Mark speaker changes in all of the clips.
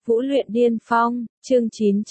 Speaker 1: Vũ luyện điên phong, chương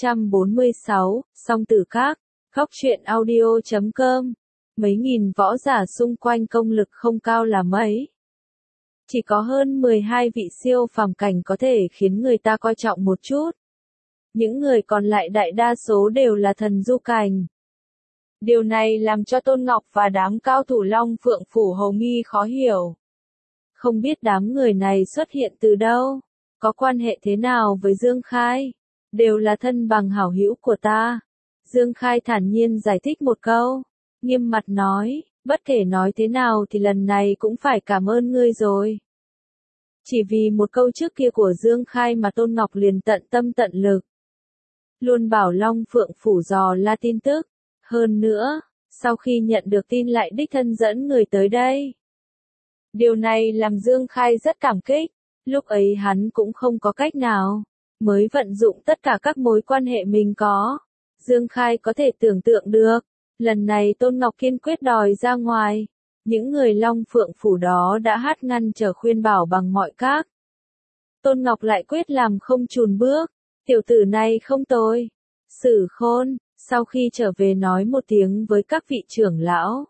Speaker 1: 946, song tử các, góc truyện audio.com. Mấy nghìn võ giả xung quanh công lực không cao là mấy. Chỉ có hơn 12 vị siêu phàm cảnh có thể khiến người ta coi trọng một chút. Những người còn lại đại đa số đều là thần du cảnh. Điều này làm cho Tôn Ngọc và đám cao thủ Long Phượng Phủ hầu nghi khó hiểu. Không biết đám người này xuất hiện từ đâu, có quan hệ thế nào với Dương Khai, đều là thân bằng hảo hữu của ta. Dương Khai thản nhiên giải thích một câu, nghiêm mặt nói, bất kể nói thế nào thì lần này cũng phải cảm ơn ngươi rồi. Chỉ vì một câu trước kia của Dương Khai mà Tôn Ngọc liền tận tâm tận lực. Luôn bảo Long Phượng Phủ dò la tin tức. Hơn nữa, sau khi nhận được tin lại đích thân dẫn người tới đây. Điều này làm Dương Khai rất cảm kích, lúc ấy hắn cũng không có cách nào, mới vận dụng tất cả các mối quan hệ mình có. Dương Khai có thể tưởng tượng được, lần này Tôn Ngọc kiên quyết đòi ra ngoài, những người Long Phượng Phủ đó đã hát ngăn trở khuyên bảo bằng mọi cách. Tôn Ngọc lại quyết làm không chùn bước, tiểu tử này không tồi. Sử Khôn, sau khi trở về nói một tiếng với các vị trưởng lão.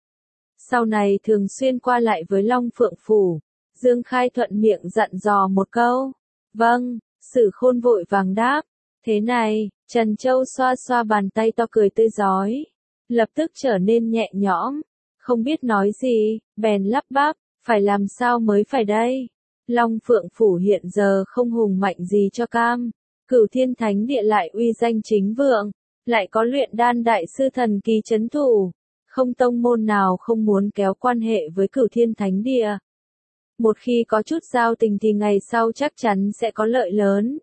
Speaker 1: Sau này thường xuyên qua lại với Long Phượng Phủ, Dương Khai thuận miệng dặn dò một câu. Vâng, Sử Khôn vội vàng đáp. Thế này, Trần Châu xoa xoa bàn tay to cười tươi rói, lập tức trở nên nhẹ nhõm, không biết nói gì, bèn lắp bắp, phải làm sao mới phải đây. Long Phượng Phủ hiện giờ không hùng mạnh gì cho cam, Cửu Thiên Thánh Địa lại uy danh chính vượng, lại có luyện đan đại sư thần kỳ trấn thủ, không tông môn nào không muốn kéo quan hệ với Cửu Thiên Thánh Địa. Một khi có chút giao tình thì ngày sau chắc chắn sẽ có lợi lớn.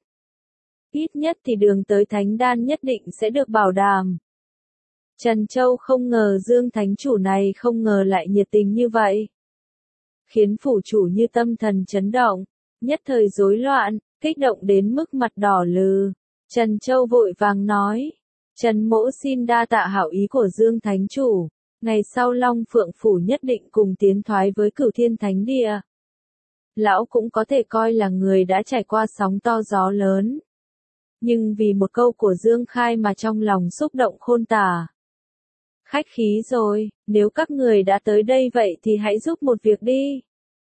Speaker 1: Ít nhất thì đường tới thánh đan nhất định sẽ được bảo đảm. Trần Châu không ngờ Dương Thánh Chủ này không ngờ lại nhiệt tình như vậy. Khiến phủ chủ như tâm thần chấn động, nhất thời rối loạn, kích động đến mức mặt đỏ lừ. Trần Châu vội vàng nói, Trần Mỗ xin đa tạ hảo ý của Dương Thánh Chủ, ngày sau Long Phượng Phủ nhất định cùng tiến thoái với Cửu Thiên Thánh Địa. Lão cũng có thể coi là người đã trải qua sóng to gió lớn. Nhưng vì một câu của Dương Khai mà trong lòng xúc động khôn tả. Khách khí rồi, nếu các người đã tới đây vậy thì hãy giúp một việc đi.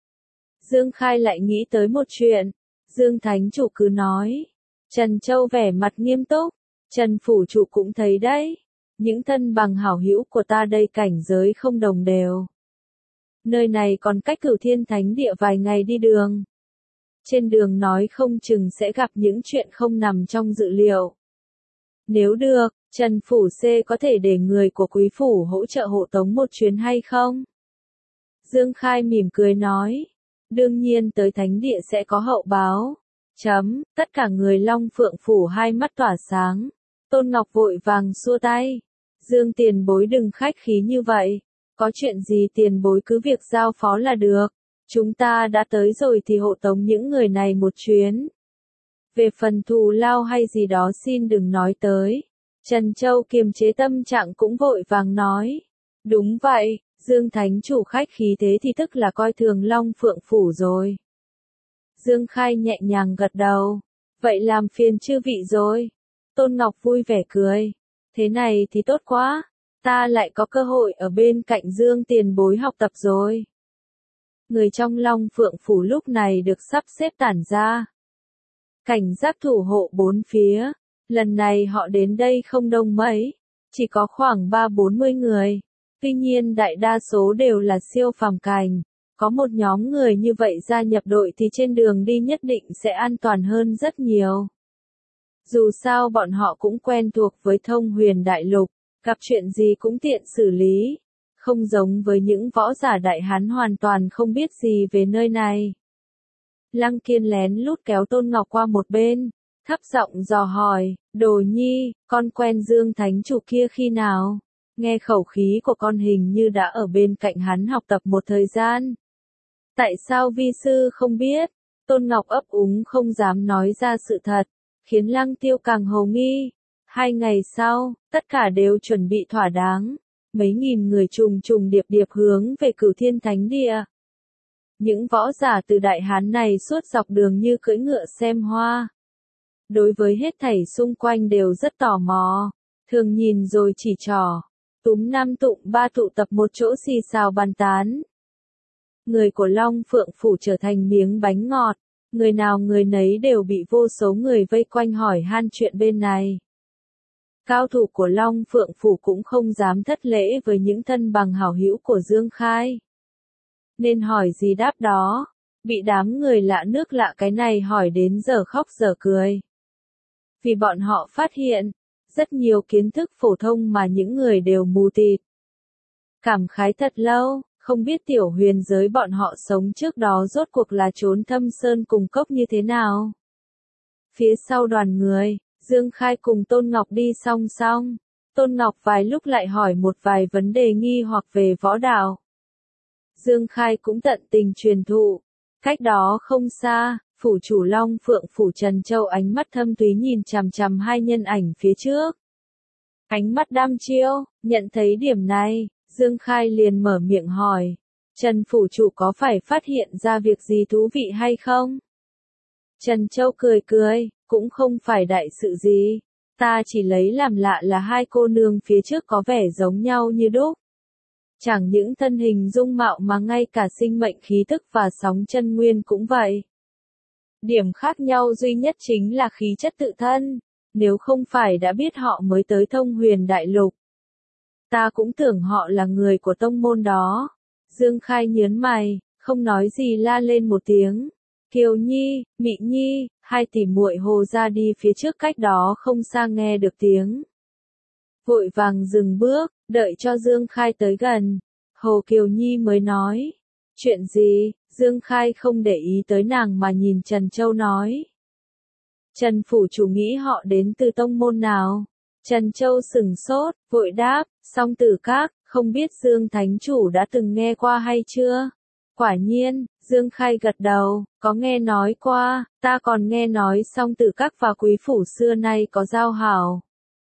Speaker 1: Dương Khai lại nghĩ tới một chuyện. Dương Thánh Chủ cứ nói. Trần Châu vẻ mặt nghiêm túc. Trần Phủ Chủ cũng thấy đấy. Những thân bằng hảo hữu của ta đây cảnh giới không đồng đều. Nơi này còn cách Cửu Thiên Thánh Địa vài ngày đi đường. Trên đường nói không chừng sẽ gặp những chuyện không nằm trong dự liệu. Nếu được, Trần Phủ C có thể để người của Quý Phủ hỗ trợ hộ tống một chuyến hay không? Dương Khai mỉm cười nói. Đương nhiên tới Thánh Địa sẽ có hậu báo. Tất cả người Long Phượng Phủ hai mắt tỏa sáng. Tôn Ngọc vội vàng xua tay. Dương tiền bối đừng khách khí như vậy. Có chuyện gì tiền bối cứ việc giao phó là được. Chúng ta đã tới rồi thì hộ tống những người này một chuyến. Về phần thù lao hay gì đó xin đừng nói tới. Trần Châu kiềm chế tâm trạng cũng vội vàng nói. Đúng vậy, Dương Thánh Chủ khách khí thế thì tức là coi thường Long Phượng Phủ rồi. Dương Khai nhẹ nhàng gật đầu. Vậy làm phiền chư vị rồi. Tôn Ngọc vui vẻ cười. Thế này thì tốt quá. Ta lại có cơ hội ở bên cạnh Dương tiền bối học tập rồi. Người trong Long Phượng Phủ lúc này được sắp xếp tản ra. Cảnh giác thủ hộ bốn phía. Lần này họ đến đây không đông mấy. Chỉ có khoảng 3-40 người. Tuy nhiên đại đa số đều là siêu phàm cảnh. Có một nhóm người như vậy gia nhập đội thì trên đường đi nhất định sẽ an toàn hơn rất nhiều. Dù sao bọn họ cũng quen thuộc với Thông Huyền Đại Lục. Gặp chuyện gì cũng tiện xử lý. Không giống với những võ giả đại hán hoàn toàn không biết gì về nơi này. Lăng Kiên lén lút kéo Tôn Ngọc qua một bên, thấp giọng dò hỏi, Đồ Nhi, con quen Dương Thánh Chủ kia khi nào? Nghe khẩu khí của con hình như đã ở bên cạnh hắn học tập một thời gian. Tại sao vi sư không biết? Tôn Ngọc ấp úng không dám nói ra sự thật, khiến Lăng Tiêu càng hồ nghi. 2 ngày sau, tất cả đều chuẩn bị thỏa đáng. Mấy nghìn người trùng trùng điệp điệp hướng về Cửu Thiên Thánh Địa. Những võ giả từ Đại Hán này suốt dọc đường như cưỡi ngựa xem hoa. đối với hết thảy xung quanh đều rất tò mò, thường nhìn rồi chỉ trỏ, túm năm tụm ba tụ tập một chỗ xì xào bàn tán. Người của Long Phượng Phủ trở thành miếng bánh ngọt, người nào người nấy đều bị vô số người vây quanh hỏi han chuyện bên này. Cao thủ của Long Phượng Phủ cũng không dám thất lễ với những thân bằng hảo hữu của Dương Khai. Nên hỏi gì đáp đó, bị đám người lạ nước lạ cái này hỏi đến giờ khóc giờ cười. Vì bọn họ phát hiện, rất nhiều kiến thức phổ thông mà những người đều mù tịt. Cảm khái thật lâu, không biết tiểu huyền giới bọn họ sống trước đó rốt cuộc là trốn thâm sơn cùng cốc như thế nào. Phía sau đoàn người, Dương Khai cùng Tôn Ngọc đi song song. Tôn Ngọc vài lúc lại hỏi một vài vấn đề nghi hoặc về võ đạo. Dương Khai cũng tận tình truyền thụ. Cách đó không xa, phủ chủ Long Phượng Phủ Trần Châu ánh mắt thâm thúy nhìn chằm chằm hai nhân ảnh phía trước. Ánh mắt đăm chiêu, nhận thấy điểm này, Dương Khai liền mở miệng hỏi. Trần phủ chủ có phải phát hiện ra việc gì thú vị hay không? Trần Châu cười cười, cũng không phải đại sự gì. Ta chỉ lấy làm lạ là hai cô nương phía trước có vẻ giống nhau như đúc. Chẳng những thân hình dung mạo mà ngay cả sinh mệnh khí thức và sóng chân nguyên cũng vậy. Điểm khác nhau duy nhất chính là khí chất tự thân, nếu không phải đã biết họ mới tới Thông Huyền Đại Lục. Ta cũng tưởng họ là người của tông môn đó. Dương Khai nhớn mày, không nói gì la lên một tiếng. Kiều Nhi, Mị Nhi, hai tỷ muội Hồ ra đi phía trước cách đó không xa nghe được tiếng. Vội vàng dừng bước, đợi cho Dương Khai tới gần. Hồ Kiều Nhi mới nói. Chuyện gì? Dương Khai không để ý tới nàng mà nhìn Trần Châu nói. Trần phủ chủ nghĩ họ đến từ tông môn nào? Trần Châu sửng sốt, vội đáp, Song Tử Các, không biết Dương Thánh Chủ đã từng nghe qua hay chưa? Quả nhiên, Dương Khai gật đầu, có nghe nói qua, ta còn nghe nói Song Tử Các và Quý Phủ xưa nay có giao hảo.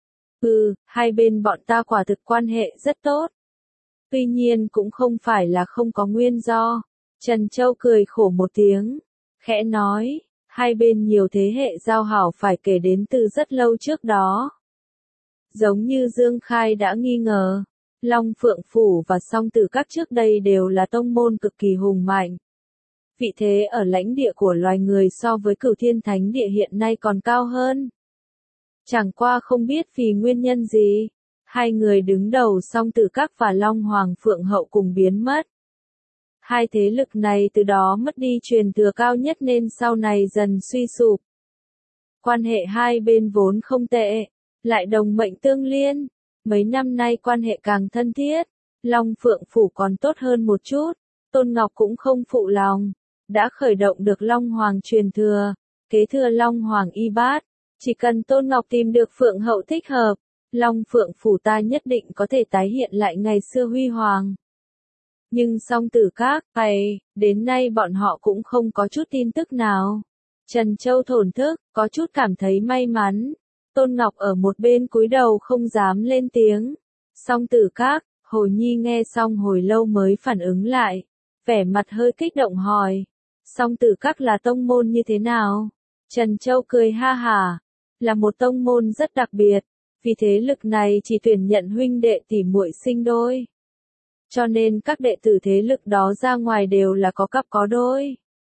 Speaker 1: Hai bên bọn ta quả thực quan hệ rất tốt. Tuy nhiên cũng không phải là không có nguyên do. Trần Châu cười khổ một tiếng, khẽ nói, hai bên nhiều thế hệ giao hảo phải kể đến từ rất lâu trước đó. Giống như Dương Khai đã nghi ngờ, Long Phượng Phủ và Song Tử Các trước đây đều là tông môn cực kỳ hùng mạnh. Vị thế ở lãnh địa của loài người so với Cửu Thiên Thánh Địa hiện nay còn cao hơn. Chẳng qua không biết vì nguyên nhân gì, hai người đứng đầu Song Tử Các và Long Hoàng Phượng Hậu cùng biến mất. Hai thế lực này từ đó mất đi truyền thừa cao nhất nên sau này dần suy sụp. Quan hệ hai bên vốn không tệ, lại đồng mệnh tương liên, mấy năm nay quan hệ càng thân thiết, Long Phượng Phủ còn tốt hơn một chút, Tôn Ngọc cũng không phụ lòng, đã khởi động được Long Hoàng truyền thừa, kế thừa Long Hoàng y bát, chỉ cần Tôn Ngọc tìm được Phượng Hậu thích hợp, Long Phượng Phủ ta nhất định có thể tái hiện lại ngày xưa huy hoàng. Nhưng Song Tử Các, đến nay bọn họ cũng không có chút tin tức nào. Trần Châu thổn thức, có chút cảm thấy may mắn. Tôn Ngọc ở một bên cúi đầu không dám lên tiếng. Song Tử Các, Hồ Nhi nghe xong hồi lâu mới phản ứng lại. Vẻ mặt hơi kích động hỏi. Song Tử Các là tông môn như thế nào? Trần Châu cười ha hả. Là một tông môn rất đặc biệt. Vì thế lực này chỉ tuyển nhận huynh đệ tỷ muội sinh đôi. Cho nên các đệ tử thế lực đó ra ngoài đều là có cặp có đôi.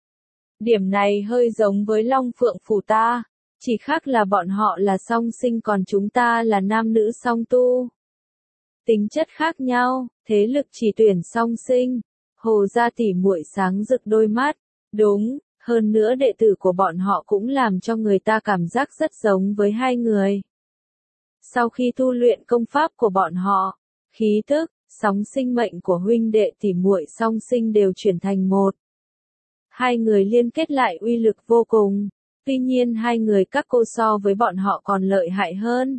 Speaker 1: Điểm này hơi giống với Long Phượng Phủ ta, chỉ khác là bọn họ là song sinh còn chúng ta là nam nữ song tu. Tính chất khác nhau, thế lực chỉ tuyển song sinh. Hồ gia tỷ muội sáng rực đôi mắt, đúng, hơn nữa đệ tử của bọn họ cũng làm cho người ta cảm giác rất giống với hai người. Sau khi tu luyện công pháp của bọn họ, khí tức, sóng sinh mệnh của huynh đệ tỷ muội song sinh đều chuyển thành một. Hai người liên kết lại uy lực vô cùng, tuy nhiên hai người các cô so với bọn họ còn lợi hại hơn.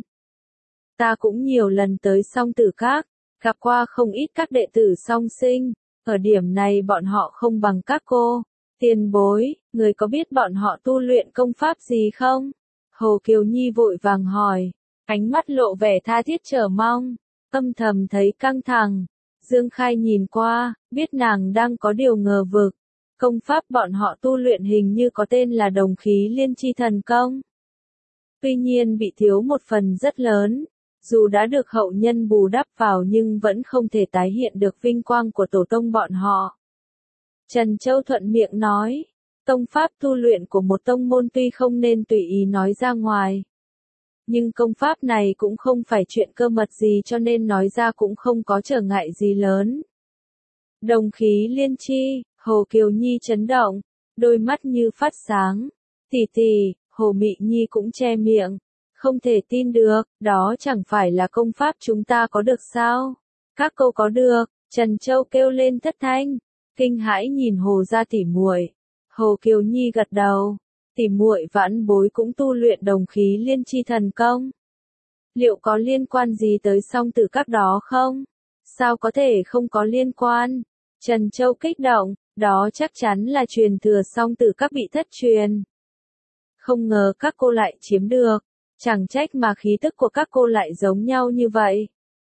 Speaker 1: Ta cũng nhiều lần tới Song Tử Các, gặp qua không ít các đệ tử song sinh, ở điểm này bọn họ không bằng các cô. Tiền bối, người có biết bọn họ tu luyện công pháp gì không? Hồ Kiều Nhi vội vàng hỏi, ánh mắt lộ vẻ tha thiết chờ mong. Âm thầm thấy căng thẳng, Dương Khai nhìn qua, biết nàng đang có điều ngờ vực. Công pháp bọn họ tu luyện hình như có tên là Đồng Khí Liên Chi Thần Công. Tuy nhiên bị thiếu một phần rất lớn, dù đã được hậu nhân bù đắp vào nhưng vẫn không thể tái hiện được vinh quang của tổ tông bọn họ. Trần Châu thuận miệng nói, tông pháp tu luyện của một tông môn tuy không nên tùy ý nói ra ngoài. Nhưng công pháp này cũng không phải chuyện cơ mật gì cho nên nói ra cũng không có trở ngại gì lớn. Đồng khí liên chi, Hồ Kiều Nhi chấn động, đôi mắt như phát sáng. Tỷ tỷ, Hồ Mị Nhi cũng che miệng. Không thể tin được, đó chẳng phải là công pháp chúng ta có được sao? Các cô có được, Trần Châu kêu lên thất thanh, kinh hãi nhìn Hồ gia tỷ muội. Hồ Kiều Nhi gật đầu, tỷ muội vãn bối cũng tu luyện đồng khí liên chi thần công. Liệu có liên quan gì tới song tử các đó không? Sao có thể không có liên quan? Trần Châu kích động, đó chắc chắn là truyền thừa song tử các bị thất truyền. Không ngờ các cô lại chiếm được, chẳng trách mà khí tức của các cô lại giống nhau như vậy.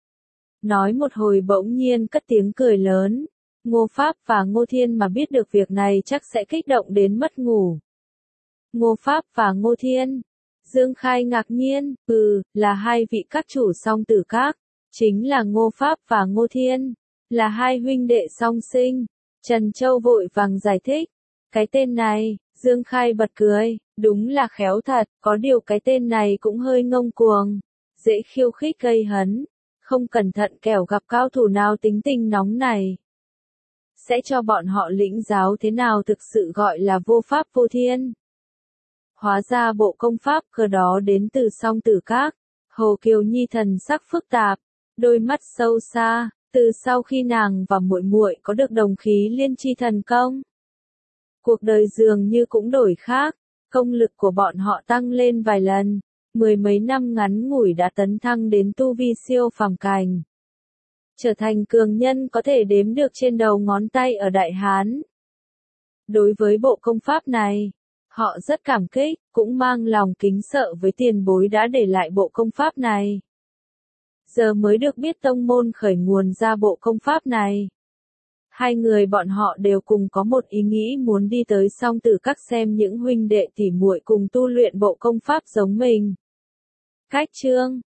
Speaker 1: Nói một hồi bỗng nhiên cất tiếng cười lớn, Ngô Pháp và Ngô Thiên mà biết được việc này chắc sẽ kích động đến mất ngủ. Ngô Pháp và Ngô Thiên. Dương Khai ngạc nhiên, là hai vị các chủ song tử các, chính là Ngô Pháp và Ngô Thiên, là hai huynh đệ song sinh. Trần Châu vội vàng giải thích, cái tên này, Dương Khai bật cười, đúng là khéo thật, có điều cái tên này cũng hơi ngông cuồng, dễ khiêu khích gây hấn, không cẩn thận kẻo gặp cao thủ nào tính tình nóng này. Sẽ cho bọn họ lĩnh giáo thế nào thực sự gọi là vô pháp vô thiên. Hóa ra bộ công pháp cơ đó đến từ song tử các. Hồ Kiều Nhi thần sắc phức tạp, đôi mắt sâu xa, từ sau khi nàng và muội muội có được đồng khí liên chi thần công. Cuộc đời dường như cũng đổi khác, công lực của bọn họ tăng lên vài lần, mười mấy năm ngắn ngủi đã tấn thăng đến tu vi siêu phàm cảnh. Trở thành cường nhân có thể đếm được trên đầu ngón tay ở Đại Hán. Đối với bộ công pháp này, họ rất cảm kích, cũng mang lòng kính sợ với tiền bối đã để lại bộ công pháp này. Giờ mới được biết tông môn khởi nguồn ra bộ công pháp này. Hai người bọn họ đều cùng có một ý nghĩ muốn đi tới song tử các xem những huynh đệ tỷ muội cùng tu luyện bộ công pháp giống mình. Cách chương